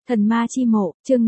Thần ma chi mộ, chương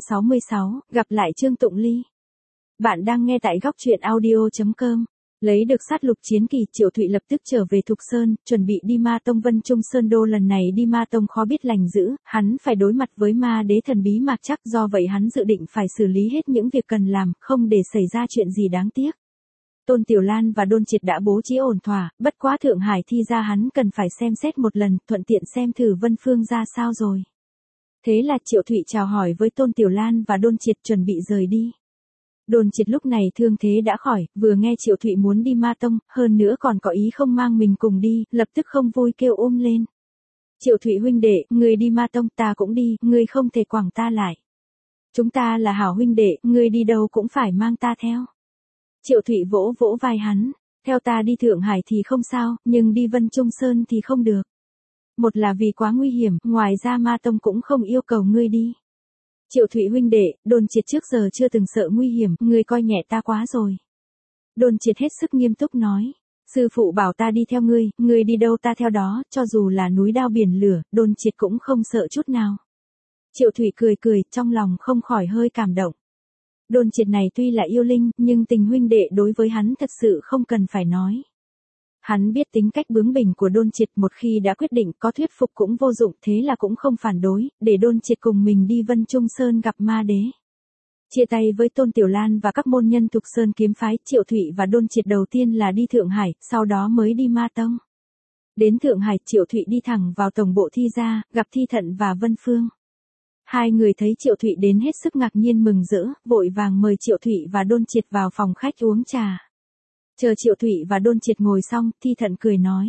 566, gặp lại Trương Tụng Ly. Bạn đang nghe tại góc truyện audio.com. Lấy được sát lục chiến kỳ, Triệu Thụy lập tức trở về Thục Sơn, chuẩn bị đi Ma Tông Vân Trung Sơn Đô. Lần này đi Ma Tông khó biết lành dữ, hắn phải đối mặt với ma đế thần bí Mạc Trắc, do vậy hắn dự định phải xử lý hết những việc cần làm, không để xảy ra chuyện gì đáng tiếc. Tôn Tiểu Lan và Đôn Triệt đã bố trí ổn thỏa, bất quá Thượng Hải thi ra hắn cần phải xem xét một lần, thuận tiện xem thử Vân Phương ra sao rồi. Thế là Triệu Thụy chào hỏi với Tôn Tiểu Lan và Đôn Triệt chuẩn bị rời đi. Đôn Triệt lúc này thương thế đã khỏi, vừa nghe Triệu Thụy muốn đi Ma Tông, hơn nữa còn có ý không mang mình cùng đi, lập tức không vui kêu lên. Triệu Thụy huynh đệ, ngươi đi Ma Tông ta cũng đi, ngươi không thể quẳng ta lại. Chúng ta là hảo huynh đệ, ngươi đi đâu cũng phải mang ta theo. Triệu Thụy vỗ vỗ vai hắn, theo ta đi Thượng Hải thì không sao, nhưng đi Vân Trung Sơn thì không được. Một là vì quá nguy hiểm, ngoài ra Ma Tông cũng không yêu cầu ngươi đi. Triệu Thụy huynh đệ, Đôn Triệt trước giờ chưa từng sợ nguy hiểm, ngươi coi nhẹ ta quá rồi. Đôn Triệt hết sức nghiêm túc nói, sư phụ bảo ta đi theo ngươi đi đâu ta theo đó, cho dù là núi đao biển lửa, Đôn Triệt cũng không sợ chút nào. Triệu Thụy cười cười, trong lòng không khỏi hơi cảm động. Đôn Triệt này tuy là yêu linh, nhưng tình huynh đệ đối với hắn thật sự không cần phải nói. Hắn biết tính cách bướng bỉnh của Đôn Triệt, một khi đã quyết định có thuyết phục cũng vô dụng, thế là cũng không phản đối, để Đôn Triệt cùng mình đi Vân Trung Sơn gặp ma đế. Chia tay với Tôn Tiểu Lan và các môn nhân Thục Sơn kiếm phái, Triệu Thụy và Đôn Triệt đầu tiên là đi Thượng Hải, sau đó mới đi Ma Tông. Đến Thượng Hải, Triệu Thụy đi thẳng vào tổng bộ Thi gia, gặp Thi Thận và Vân Phương. Hai người thấy Triệu Thụy đến hết sức ngạc nhiên mừng rỡ, vội vàng mời Triệu Thụy và Đôn Triệt vào phòng khách uống trà. Chờ Triệu Thụy và Đôn Triệt ngồi xong, Thi Thận cười nói.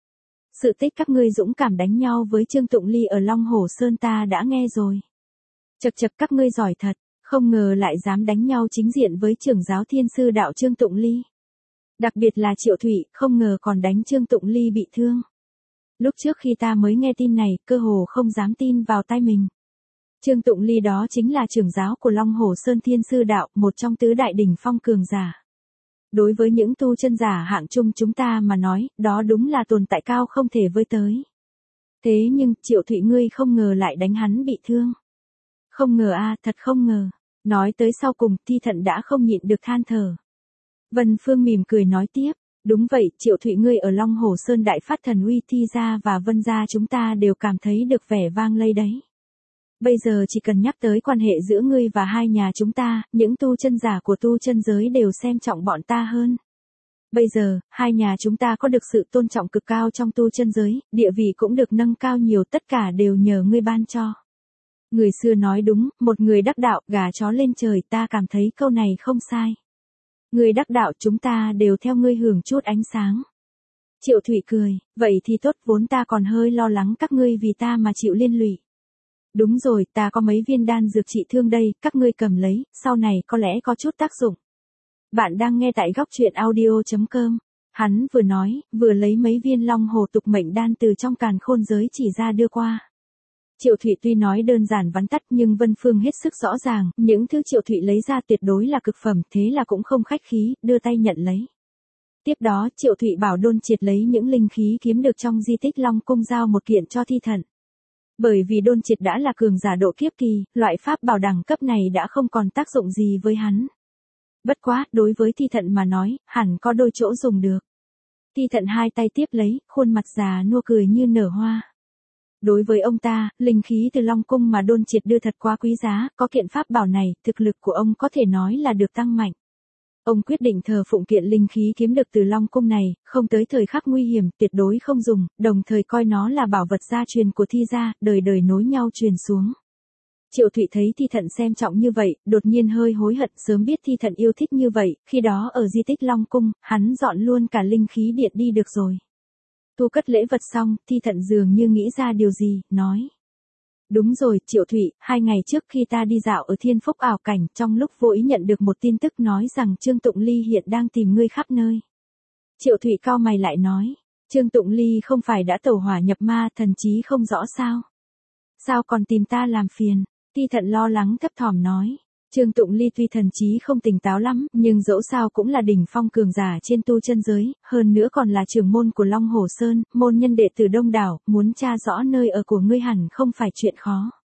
Sự tích các ngươi dũng cảm đánh nhau với Trương Tụng Ly ở Long Hổ Sơn ta đã nghe rồi. Chậc chậc các ngươi giỏi thật, không ngờ lại dám đánh nhau chính diện với trưởng giáo Thiên Sư đạo Trương Tụng Ly. Đặc biệt là Triệu Thụy, không ngờ còn đánh Trương Tụng Ly bị thương. Lúc trước khi ta mới nghe tin này, cơ hồ không dám tin vào tai mình. Trương Tụng Ly đó chính là trưởng giáo của Long Hổ Sơn Thiên Sư đạo, một trong tứ đại đỉnh phong cường giả. Đối với những tu chân giả hạng trung chúng ta mà nói, đó đúng là tồn tại cao không thể với tới. Thế nhưng, Triệu Thụy ngươi không ngờ lại đánh hắn bị thương. Không ngờ thật không ngờ. Nói tới sau cùng, Thi Thận đã không nhịn được than thở. Vân Phương mỉm cười nói tiếp, đúng vậy, Triệu Thụy ngươi ở Long Hổ Sơn đại phát thần uy, Thi gia và Vân gia chúng ta đều cảm thấy được vẻ vang lây đấy. Bây giờ chỉ cần nhắc tới quan hệ giữa ngươi và hai nhà chúng ta, những tu chân giả của tu chân giới đều xem trọng bọn ta hơn. Bây giờ, hai nhà chúng ta có được sự tôn trọng cực cao trong tu chân giới, địa vị cũng được nâng cao nhiều, tất cả đều nhờ ngươi ban cho. Người xưa nói đúng, một người đắc đạo, gà chó lên trời, ta cảm thấy câu này không sai. Người đắc đạo chúng ta đều theo ngươi hưởng chút ánh sáng. Triệu Thụy cười, vậy thì tốt, vốn ta còn hơi lo lắng các ngươi vì ta mà chịu liên lụy. Đúng rồi, ta có mấy viên đan dược trị thương đây, các ngươi cầm lấy, sau này có lẽ có chút tác dụng. Bạn đang nghe tại góc truyện audio.com. Hắn vừa nói, vừa lấy mấy viên long hồ tục mệnh đan từ trong càn khôn giới chỉ ra đưa qua. Triệu Thụy tuy nói đơn giản vắn tắt nhưng Vân Phương hết sức rõ ràng, những thứ Triệu Thụy lấy ra tuyệt đối là cực phẩm, thế là cũng không khách khí, đưa tay nhận lấy. Tiếp đó, Triệu Thụy bảo Đôn Triệt lấy những linh khí kiếm được trong di tích Long Cung giao một kiện cho Thi Thận. Bởi vì Đôn Triệt đã là cường giả độ kiếp kỳ, loại pháp bảo đẳng cấp này đã không còn tác dụng gì với hắn. Bất quá, đối với Thi Thận mà nói, hẳn có đôi chỗ dùng được. Thi Thận hai tay tiếp lấy, khuôn mặt già nua cười như nở hoa. Đối với ông ta, linh khí từ Long Cung mà Đôn Triệt đưa thật quá quý giá, có kiện pháp bảo này, thực lực của ông có thể nói là được tăng mạnh. Ông quyết định thờ phụng kiện linh khí kiếm được từ Long Cung này, không tới thời khắc nguy hiểm, tuyệt đối không dùng, đồng thời coi nó là bảo vật gia truyền của Thi gia, đời đời nối nhau truyền xuống. Triệu Thụy thấy Thi Thận xem trọng như vậy, đột nhiên hơi hối hận, sớm biết Thi Thận yêu thích như vậy, khi đó ở di tích Long Cung, hắn dọn luôn cả linh khí điện đi được rồi. Thu cất lễ vật xong, Thi Thận dường như nghĩ ra điều gì, nói. Đúng rồi, Triệu Thụy, 2 ngày trước khi ta đi dạo ở Thiên Phúc ảo cảnh, trong lúc vô ý nhận được một tin tức nói rằng Trương Tụng Ly hiện đang tìm ngươi khắp nơi. Triệu Thụy cau mày lại nói, Trương Tụng Ly không phải đã tẩu hỏa nhập ma, thần trí không rõ sao? Sao còn tìm ta làm phiền? Thi Thận lo lắng thấp thỏm nói. Trương Tụng Ly tuy thần trí không tỉnh táo lắm, nhưng dẫu sao cũng là đỉnh phong cường giả trên tu chân giới, hơn nữa còn là trưởng môn của Long Hổ Sơn, môn nhân đệ tử đông đảo, muốn tra rõ nơi ở của ngươi hẳn không phải chuyện khó.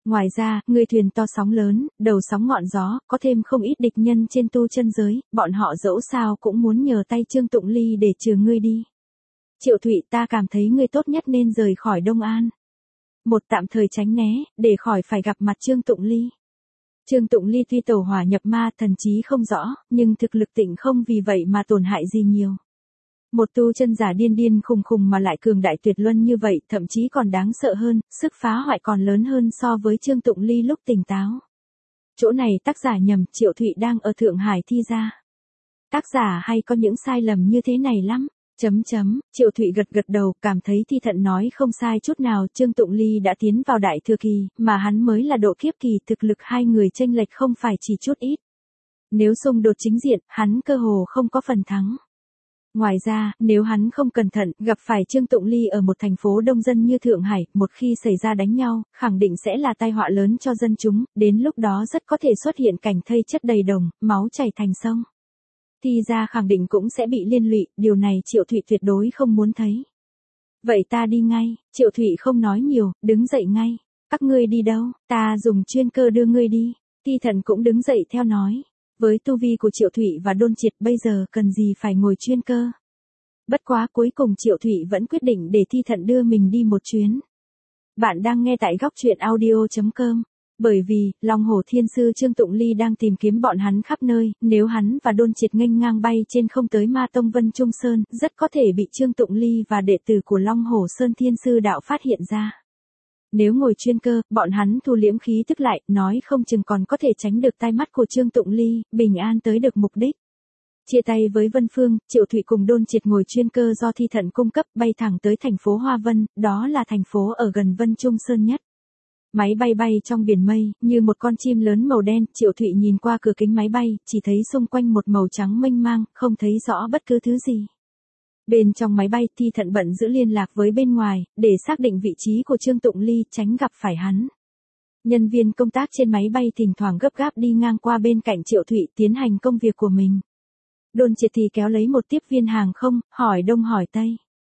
Ngoài ra, ngươi thuyền to sóng lớn, đầu sóng ngọn gió, có thêm không ít địch nhân trên tu chân giới, bọn họ dẫu sao cũng muốn nhờ tay Trương Tụng Ly để trừ ngươi đi. Triệu Thụy, ta cảm thấy ngươi tốt nhất nên rời khỏi Đông An. Một tạm thời tránh né, để khỏi phải gặp mặt Trương Tụng Ly. Trương Tụng Ly tuy tẩu hỏa nhập ma thần trí không rõ, nhưng thực lực tịnh không vì vậy mà tổn hại gì nhiều. Một tu chân giả điên điên khùng khùng mà lại cường đại tuyệt luân như vậy, thậm chí còn đáng sợ hơn, sức phá hoại còn lớn hơn so với Trương Tụng Ly lúc tỉnh táo. Chỗ này tác giả nhầm, Triệu Thụy đang ở Thượng Hải thi ra. Tác giả hay có những sai lầm như thế này lắm. Triệu Thụy gật gật đầu, cảm thấy Thi Thận nói không sai chút nào, Trương Tụng Ly đã tiến vào đại thừa kỳ, mà hắn mới là độ kiếp kỳ, thực lực hai người chênh lệch không phải chỉ chút ít. Nếu xung đột chính diện, hắn cơ hồ không có phần thắng. Ngoài ra, nếu hắn không cẩn thận, gặp phải Trương Tụng Ly ở một thành phố đông dân như Thượng Hải, một khi xảy ra đánh nhau, khẳng định sẽ là tai họa lớn cho dân chúng, đến lúc đó rất có thể xuất hiện cảnh thây chất đầy đồng, máu chảy thành sông. Thi ra khẳng định cũng sẽ bị liên lụy, điều này Triệu Thụy tuyệt đối không muốn thấy. Vậy ta đi ngay, Triệu Thụy không nói nhiều, đứng dậy ngay. Các ngươi đi đâu, ta dùng chuyên cơ đưa ngươi đi. Thi Thận cũng đứng dậy theo nói. Với tu vi của Triệu Thụy và Đôn Triệt bây giờ cần gì phải ngồi chuyên cơ. Bất quá cuối cùng Triệu Thụy vẫn quyết định để Thi Thận đưa mình đi một chuyến. Bạn đang nghe tại góc truyện audio.com. Bởi vì, Long Hổ Thiên Sư Trương Tụng Ly đang tìm kiếm bọn hắn khắp nơi, nếu hắn và Đôn Triệt nghênh ngang bay trên không tới Ma Tông Vân Trung Sơn, rất có thể bị Trương Tụng Ly và đệ tử của Long Hổ Sơn Thiên Sư Đạo phát hiện ra. Nếu ngồi chuyên cơ, bọn hắn thu liễm khí tức lại, nói không chừng còn có thể tránh được tai mắt của Trương Tụng Ly, bình an tới được mục đích. Chia tay với Vân Phương, Triệu Thụy cùng Đôn Triệt ngồi chuyên cơ do Thi Thận cung cấp bay thẳng tới thành phố Hoa Vân, đó là thành phố ở gần Vân Trung Sơn nhất. Máy bay bay trong biển mây, như một con chim lớn màu đen, Triệu Thụy nhìn qua cửa kính máy bay, chỉ thấy xung quanh một màu trắng mênh mang, không thấy rõ bất cứ thứ gì. Bên trong máy bay, Thi Thận bận giữ liên lạc với bên ngoài, để xác định vị trí của Trương Tụng Ly, tránh gặp phải hắn. Nhân viên công tác trên máy bay thỉnh thoảng gấp gáp đi ngang qua bên cạnh Triệu Thụy tiến hành công việc của mình. Đôn Triệt thì kéo lấy một tiếp viên hàng không, hỏi đông hỏi tây.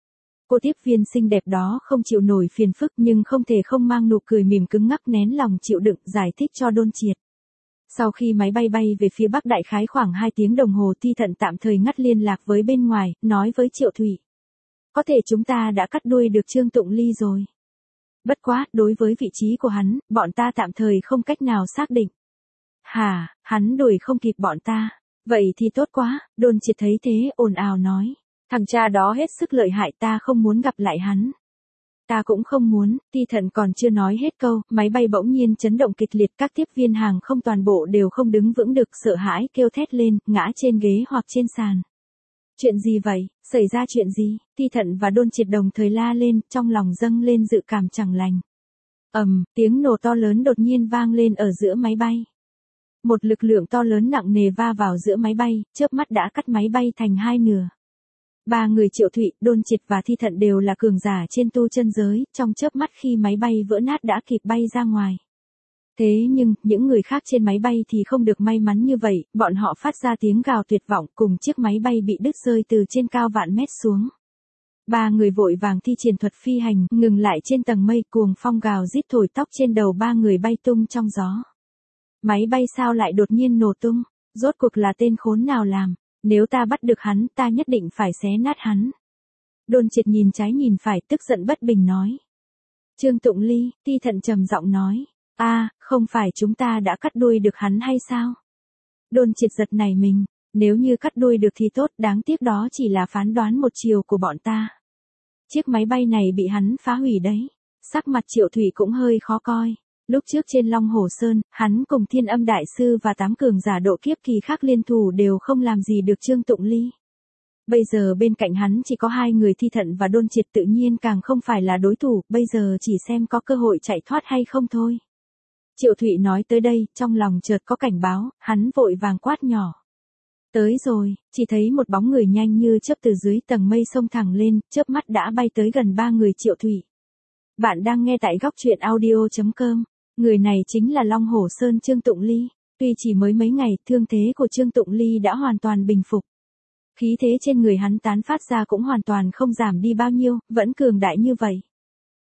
Cô tiếp viên xinh đẹp đó không chịu nổi phiền phức nhưng không thể không mang nụ cười mỉm cứng ngắc nén lòng chịu đựng giải thích cho Đôn Triệt. Sau khi máy bay bay về phía bắc đại khái khoảng 2 tiếng đồng hồ, Thi Thận tạm thời ngắt liên lạc với bên ngoài, nói với Triệu Thụy. Có thể chúng ta đã cắt đuôi được Trương Tụng Ly rồi. Bất quá, đối với vị trí của hắn, bọn ta tạm thời không cách nào xác định. Hả, hắn đuổi không kịp bọn ta. Vậy thì tốt quá, Đôn Triệt thấy thế ồn ào nói. Thằng cha đó hết sức lợi hại, ta không muốn gặp lại hắn. Ta cũng không muốn. Thi Thận còn chưa nói hết câu, máy bay bỗng nhiên chấn động kịch liệt, các tiếp viên hàng không toàn bộ đều không đứng vững được, sợ hãi kêu thét lên, ngã trên ghế hoặc trên sàn. Chuyện gì vậy, xảy ra chuyện gì? Thi Thận và Đôn Triệt đồng thời la lên, trong lòng dâng lên dự cảm chẳng lành. Tiếng nổ to lớn đột nhiên vang lên ở giữa máy bay. Một lực lượng to lớn nặng nề va vào giữa máy bay, chớp mắt đã cắt máy bay thành hai nửa. Ba người Triệu Thụy, Đôn Triệt và Thi Thận đều là cường giả trên tu chân giới, trong chớp mắt khi máy bay vỡ nát đã kịp bay ra ngoài. Thế nhưng, những người khác trên máy bay thì không được may mắn như vậy, bọn họ phát ra tiếng gào tuyệt vọng cùng chiếc máy bay bị đứt rơi từ trên cao vạn mét xuống. Ba người vội vàng thi triển thuật phi hành, ngừng lại trên tầng mây, cuồng phong gào rít thổi tóc trên đầu ba người bay tung trong gió. Máy bay sao lại đột nhiên nổ tung? Rốt cuộc là tên khốn nào làm? Nếu ta bắt được hắn, ta nhất định phải xé nát hắn. Đôn Triệt nhìn trái nhìn phải, tức giận bất bình nói. Trương Tụng Ly, Thi Thận trầm giọng nói. Không phải chúng ta đã cắt đuôi được hắn hay sao? Đôn Triệt giật nảy mình. Nếu như cắt đuôi được thì tốt, đáng tiếc đó chỉ là phán đoán một chiều của bọn ta. Chiếc máy bay này bị hắn phá hủy đấy. Sắc mặt Triệu Thụy cũng hơi khó coi. Lúc trước trên Long Hổ Sơn, hắn cùng Thiên Âm Đại Sư và 8 cường giả độ kiếp kỳ khác liên thủ đều không làm gì được Trương Tụng Ly. Bây giờ bên cạnh hắn chỉ có hai người Thi Thận và Đôn Triệt, tự nhiên càng không phải là đối thủ, bây giờ chỉ xem có cơ hội chạy thoát hay không thôi. Triệu Thụy nói tới đây, trong lòng chợt có cảnh báo, hắn vội vàng quát nhỏ. Tới rồi, chỉ thấy một bóng người nhanh như chớp từ dưới tầng mây xông thẳng lên, chớp mắt đã bay tới gần ba người Triệu Thụy. Bạn đang nghe tại góc truyện audio.com. Người này chính là Long Hổ Sơn Trương Tụng Ly. Tuy chỉ mới mấy ngày, thương thế của Trương Tụng Ly đã hoàn toàn bình phục. Khí thế trên người hắn tán phát ra cũng hoàn toàn không giảm đi bao nhiêu, vẫn cường đại như vậy.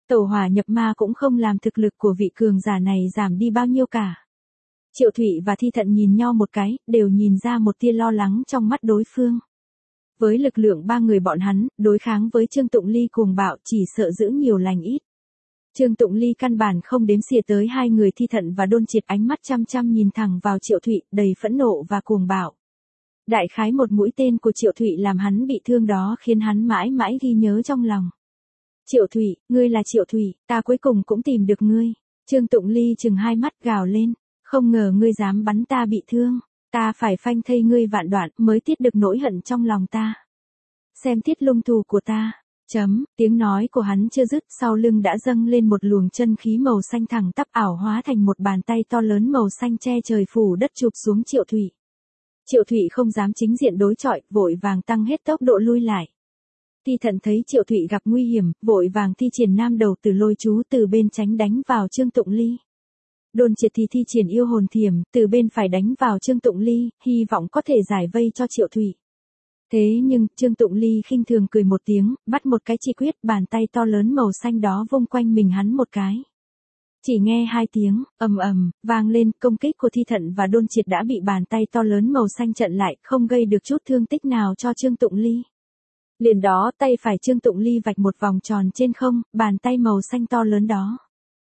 Tẩu hỏa nhập ma cũng không làm thực lực của vị cường giả này giảm đi bao nhiêu cả. Triệu Thụy và Thi Thận nhìn nhau một cái, đều nhìn ra một tia lo lắng trong mắt đối phương. Với lực lượng ba người bọn hắn, đối kháng với Trương Tụng Ly cuồng bạo chỉ sợ giữ nhiều lành ít. Trương Tụng Ly căn bản không đếm xỉa tới hai người Thi Thận và Đôn Triệt, ánh mắt chăm chăm nhìn thẳng vào Triệu Thụy, đầy phẫn nộ và cuồng bạo. Đại khái một mũi tên của Triệu Thụy làm hắn bị thương đó khiến hắn mãi mãi ghi nhớ trong lòng. Triệu Thụy, ngươi là Triệu Thụy, ta cuối cùng cũng tìm được ngươi. Trương Tụng Ly trừng hai mắt gào lên, không ngờ ngươi dám bắn ta bị thương, ta phải phanh thây ngươi vạn đoạn mới tiết được nỗi hận trong lòng ta. Xem Thiết Lung thù của ta. Tiếng nói của hắn chưa dứt, sau lưng đã dâng lên một luồng chân khí màu xanh thẳng tắp ảo hóa thành một bàn tay to lớn màu xanh che trời phủ đất chụp xuống Triệu Thụy. Triệu Thụy không dám chính diện đối chọi, vội vàng tăng hết tốc độ lui lại. Thi Thận thấy Triệu Thụy gặp nguy hiểm, vội vàng thi triển nam đầu từ lôi chú từ bên tránh đánh vào Trương Tụng Ly. Đôn Triệt thì thi triển yêu hồn thiểm, từ bên phải đánh vào Trương Tụng Ly, hy vọng có thể giải vây cho Triệu Thụy. Thế nhưng, Trương Tụng Ly khinh thường cười một tiếng, bắt một cái chi quyết, bàn tay to lớn màu xanh đó vung quanh mình hắn một cái. Chỉ nghe hai tiếng, ầm ầm, vang lên, công kích của Thi Thận và Đôn Triệt đã bị bàn tay to lớn màu xanh chặn lại, không gây được chút thương tích nào cho Trương Tụng Ly. Liền đó, tay phải Trương Tụng Ly vạch một vòng tròn trên không, bàn tay màu xanh to lớn đó.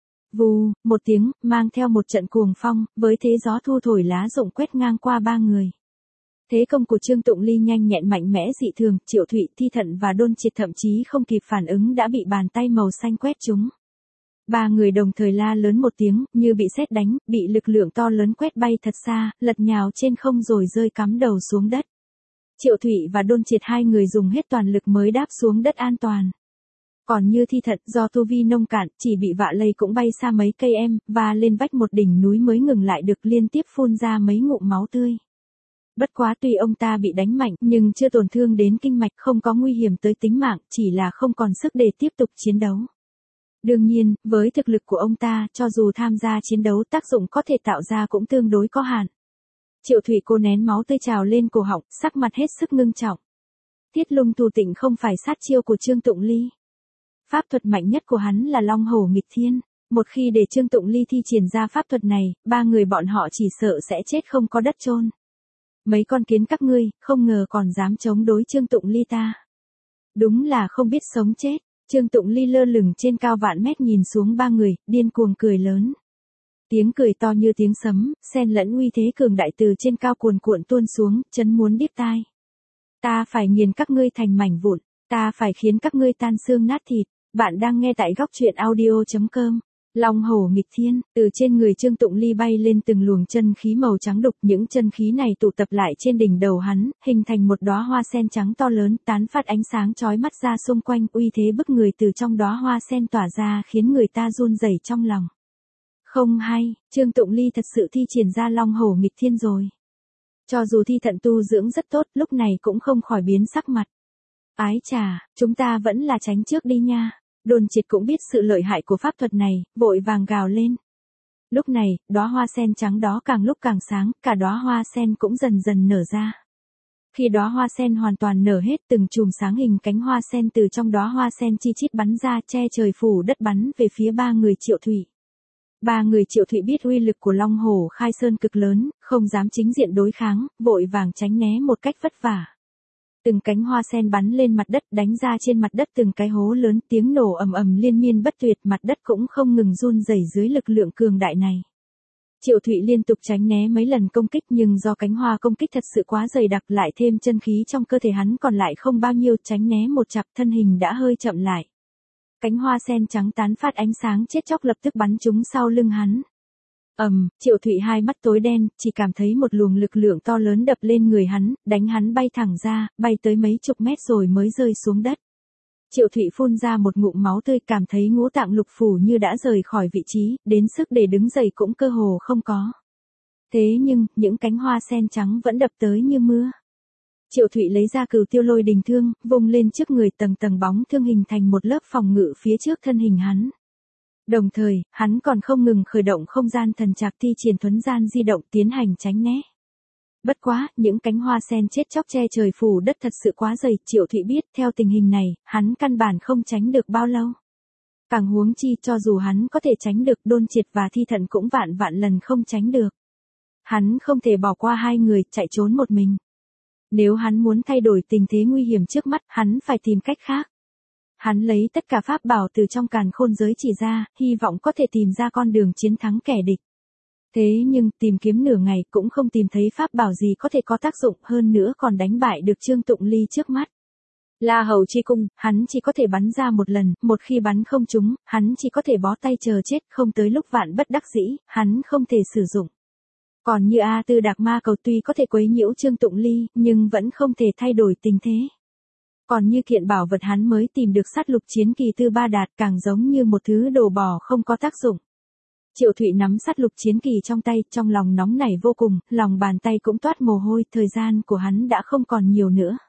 Vù, một tiếng, mang theo một trận cuồng phong, với thế gió thu thổi lá rụng quét ngang qua ba người. Thế công của Trương Tụng Ly nhanh nhẹn mạnh mẽ dị thường, Triệu Thụy, Thi Thận và Đôn Triệt thậm chí không kịp phản ứng đã bị bàn tay màu xanh quét trúng. Ba người đồng thời la lớn một tiếng, như bị sét đánh, bị lực lượng to lớn quét bay thật xa, lật nhào trên không rồi rơi cắm đầu xuống đất. Triệu Thụy và Đôn Triệt hai người dùng hết toàn lực mới đáp xuống đất an toàn. Còn như Thi Thận, do tu vi nông cạn, chỉ bị vạ lây cũng bay xa mấy cây và lên vách một đỉnh núi mới ngừng lại được, liên tiếp phun ra mấy ngụm máu tươi. Bất quá tuy ông ta bị đánh mạnh nhưng chưa tổn thương đến kinh mạch, không có nguy hiểm tới tính mạng, chỉ là không còn sức để tiếp tục chiến đấu. Đương nhiên, với thực lực của ông ta, cho dù tham gia chiến đấu tác dụng có thể tạo ra cũng tương đối có hạn. Triệu Thụy cô nén máu tươi trào lên cổ họng, sắc mặt hết sức ngưng trọng. Thiết Lung Thù Tịnh không phải sát chiêu của Trương Tụng Ly. Pháp thuật mạnh nhất của hắn là Long Hổ Nghịch Thiên. Một khi để Trương Tụng Ly thi triển ra pháp thuật này, ba người bọn họ chỉ sợ sẽ chết không có đất chôn. Mấy con kiến các ngươi, không ngờ còn dám chống đối Trương Tụng Ly ta. Đúng là không biết sống chết. Trương Tụng Ly lơ lửng trên cao vạn mét nhìn xuống ba người, điên cuồng cười lớn. Tiếng cười to như tiếng sấm, xen lẫn uy thế cường đại từ trên cao cuồn cuộn tuôn xuống, chấn muốn điếc tai. Ta phải nghiền các ngươi thành mảnh vụn, ta phải khiến các ngươi tan xương nát thịt. Bạn đang nghe tại góc truyện audio.com. Long Hổ Nghịch Thiên, từ trên người Trương Tụng Ly bay lên từng luồng chân khí màu trắng đục, những chân khí này tụ tập lại trên đỉnh đầu hắn, hình thành một đóa hoa sen trắng to lớn, tán phát ánh sáng chói mắt ra xung quanh, uy thế bức người từ trong đóa hoa sen tỏa ra khiến người ta run rẩy trong lòng. Không hay, Trương Tụng Ly thật sự thi triển ra Long Hổ Nghịch Thiên rồi. Cho dù Thi Thận tu dưỡng rất tốt, lúc này cũng không khỏi biến sắc mặt. Ái chà, chúng ta vẫn là tránh trước đi nha. Đôn Triệt cũng biết sự lợi hại của pháp thuật này, vội vàng gào lên. Lúc này, đóa hoa sen trắng đó càng lúc càng sáng, cả đóa hoa sen cũng dần dần nở ra. Khi đóa hoa sen hoàn toàn nở hết, từng chùm sáng hình cánh hoa sen từ trong đóa hoa sen chi chít bắn ra, che trời phủ đất bắn về phía ba người Triệu Thụy. Ba người Triệu Thụy biết uy lực của Long Hổ Khai Sơn cực lớn, không dám chính diện đối kháng, vội vàng tránh né một cách vất vả. Từng cánh hoa sen bắn lên mặt đất, đánh ra trên mặt đất từng cái hố lớn, tiếng nổ ầm ầm liên miên bất tuyệt, mặt đất cũng không ngừng run rẩy dưới lực lượng cường đại này. Triệu Thụy liên tục tránh né mấy lần công kích, nhưng do cánh hoa công kích thật sự quá dày đặc, lại thêm chân khí trong cơ thể hắn còn lại không bao nhiêu, tránh né một chặp thân hình đã hơi chậm lại. Cánh hoa sen trắng tán phát ánh sáng chết chóc lập tức bắn trúng sau lưng hắn. Triệu Thụy hai mắt tối đen, chỉ cảm thấy một luồng lực lượng to lớn đập lên người hắn, đánh hắn bay thẳng ra, bay tới mấy chục mét rồi mới rơi xuống đất. Triệu Thụy phun ra một ngụm máu tươi, cảm thấy ngũ tạng lục phủ như đã rời khỏi vị trí, đến sức để đứng dậy cũng cơ hồ không có. Thế nhưng, những cánh hoa sen trắng vẫn đập tới như mưa. Triệu Thụy lấy ra Cửu Tiêu Lôi Đình Thương, vung lên trước người, tầng tầng bóng thương hình thành một lớp phòng ngự phía trước thân hình hắn. Đồng thời, hắn còn không ngừng khởi động không gian thần trạc, thi triển thuấn gian di động tiến hành tránh né. Bất quá, những cánh hoa sen chết chóc che trời phủ đất thật sự quá dày, Triệu Thụy biết theo tình hình này, hắn căn bản không tránh được bao lâu. Càng huống chi cho dù hắn có thể tránh được Đôn Triệt và Thi Thận cũng vạn vạn lần không tránh được. Hắn không thể bỏ qua hai người chạy trốn một mình. Nếu hắn muốn thay đổi tình thế nguy hiểm trước mắt, hắn phải tìm cách khác. Hắn lấy tất cả pháp bảo từ trong càn khôn giới chỉ ra, hy vọng có thể tìm ra con đường chiến thắng kẻ địch. Thế nhưng tìm kiếm nửa ngày cũng không tìm thấy pháp bảo gì có thể có tác dụng, hơn nữa còn đánh bại được Trương Tụng Ly trước mắt. La Hầu chi cung, hắn chỉ có thể bắn ra một lần, một khi bắn không trúng, hắn chỉ có thể bó tay chờ chết, không tới lúc vạn bất đắc dĩ, hắn không thể sử dụng. Còn như A Tư Đạc Ma Cầu tuy có thể quấy nhiễu Trương Tụng Ly, nhưng vẫn không thể thay đổi tình thế. Còn như kiện bảo vật hắn mới tìm được sát lục chiến kỳ Tư Ba Đạt càng giống như một thứ đồ bỏ không có tác dụng. Triệu Thụy nắm sát lục chiến kỳ trong tay, trong lòng nóng nảy vô cùng, lòng bàn tay cũng toát mồ hôi, thời gian của hắn đã không còn nhiều nữa.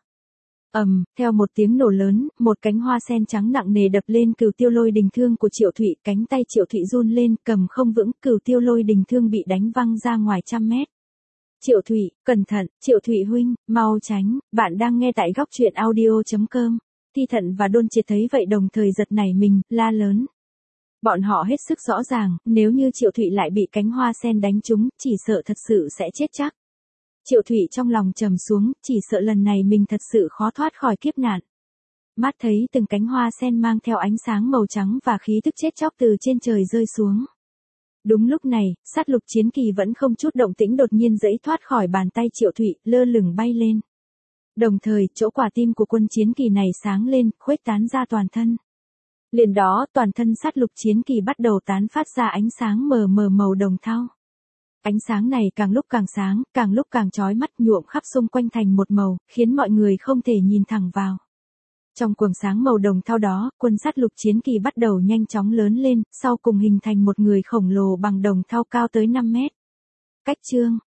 Theo một tiếng nổ lớn, một cánh hoa sen trắng nặng nề đập lên Cửu Tiêu Lôi Đình Thương của Triệu Thụy, cánh tay Triệu Thụy run lên, cầm không vững, Cửu Tiêu Lôi Đình Thương bị đánh văng ra ngoài trăm mét. Triệu Thụy, cẩn thận, Triệu Thụy huynh, mau tránh, bạn đang nghe tại góc truyện audio.com. Thi Thận và Đôn Triệt thấy vậy đồng thời giật nảy mình, la lớn. Bọn họ hết sức rõ ràng, nếu như Triệu Thụy lại bị cánh hoa sen đánh trúng, chỉ sợ thật sự sẽ chết chắc. Triệu Thụy trong lòng trầm xuống, chỉ sợ lần này mình thật sự khó thoát khỏi kiếp nạn. Mắt thấy từng cánh hoa sen mang theo ánh sáng màu trắng và khí tức chết chóc từ trên trời rơi xuống. Đúng lúc này, sát lục chiến kỳ vẫn không chút động tĩnh đột nhiên giãy thoát khỏi bàn tay Triệu Thụy, lơ lửng bay lên. Đồng thời, chỗ quả tim của quân chiến kỳ này sáng lên, khuếch tán ra toàn thân. Liền đó, toàn thân sát lục chiến kỳ bắt đầu tán phát ra ánh sáng mờ mờ màu đồng thau. Ánh sáng này càng lúc càng sáng, càng lúc càng chói mắt, nhuộm khắp xung quanh thành một màu, khiến mọi người không thể nhìn thẳng vào. Trong quầng sáng màu đồng thau đó, quân sát lục chiến kỳ bắt đầu nhanh chóng lớn lên, sau cùng hình thành một người khổng lồ bằng đồng thau cao tới 5 mét. Cách chương